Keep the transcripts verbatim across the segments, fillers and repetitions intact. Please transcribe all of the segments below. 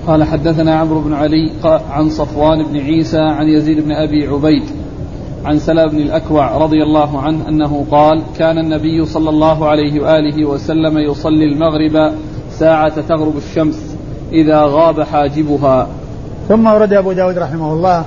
قال حدثنا عمرو بن علي عن صفوان بن عيسى عن يزيد بن أبي عبيد عن سلام بن الأكوع رضي الله عنه أنه قال كان النبي صلى الله عليه وآله وسلم يصلي المغرب ساعة تغرب الشمس إذا غاب حاجبها. ثم ورد أبو داود رحمه الله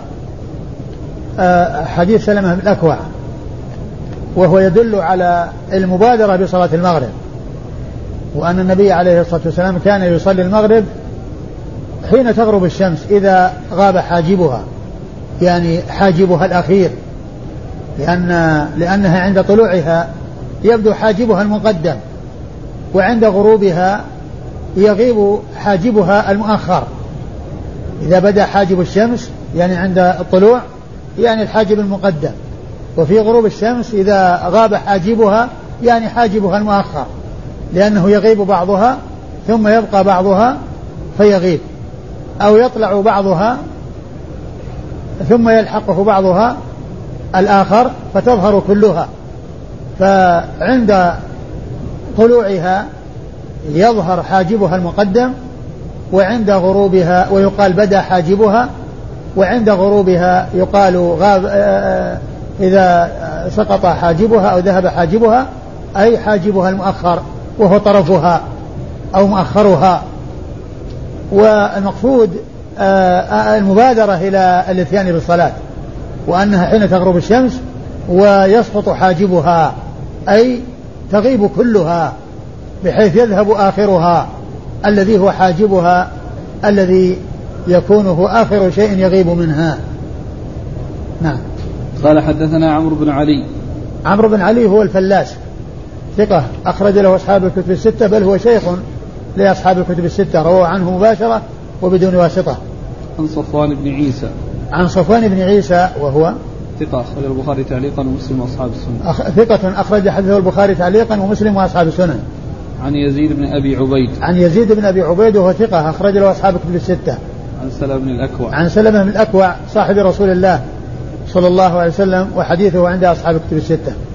حديث سلمة بن الأكوع وهو يدل على المبادرة بصلاة المغرب، وأن النبي عليه الصلاة والسلام كان يصلي المغرب حين تغرب الشمس إذا غاب حاجبها، يعني حاجبها الأخير، لأن لأنها عند طلوعها يبدو حاجبها المقدم، وعند غروبها يغيب حاجبها المؤخر. إذا بدأ حاجب الشمس يعني عند الطلوع يعني الحاجب المقدم، وفي غروب الشمس إذا غاب حاجبها يعني حاجبها المؤخر، لأنه يغيب بعضها ثم يبقى بعضها فيغيب، أو يطلع بعضها ثم يلحقه بعضها الآخر فتظهر كلها. فعند طلوعها يظهر حاجبها المقدم، وعند غروبها ويقال بدأ حاجبها، وعند غروبها يقال غاب إذا سقط حاجبها أو ذهب حاجبها أي حاجبها المؤخر وهو طرفها أو مؤخرها. والمقصود المبادرة إلى الاتيان بالصلاة، وأنها حين تغرب الشمس ويسقط حاجبها أي تغيب كلها بحيث يذهب آخرها الذي هو حاجبها الذي يكون هو آخر شيء يغيب منها. نعم. قال حدثنا عمرو بن علي. عمرو بن علي هو الفلاس ثقة أخرج له أصحاب الكتب الستة، بل هو شيخ لأصحاب الكتب الستة، روى عنه مباشرة وبدون واسطة. عن صفوان بن عيسى. عن صفوان بن عيسى وهو ثقة أخرج البخاري تعليقا ومسلم وأصحاب السنن. أخ... ثقة أخرج حديثه البخاري تعليقا ومسلم وأصحاب السنن. عن يزيد بن أبي عبيد. عن يزيد بن أبي عبيد وهو ثقة أخرج له أصحاب الكتب الستة. عن سلمة بن الأكوع. عن سلمة بن الأكوع صاحب رسول الله صلى الله عليه وسلم، وحديثه عند أصحاب الكتب الستة.